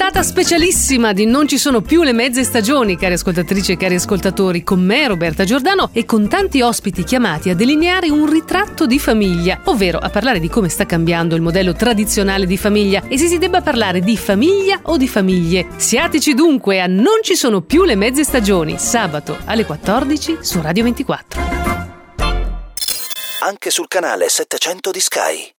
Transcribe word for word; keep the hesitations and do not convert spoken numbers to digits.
puntata specialissima di Non ci sono più le mezze stagioni, cari ascoltatrici e cari ascoltatori, con me Roberta Giordano e con tanti ospiti chiamati a delineare un ritratto di famiglia, ovvero a parlare di come sta cambiando il modello tradizionale di famiglia e se si debba parlare di famiglia o di famiglie. Siateci dunque a Non ci sono più le mezze stagioni, sabato alle quattordici su Radio ventiquattro. Anche sul canale settecento di Sky.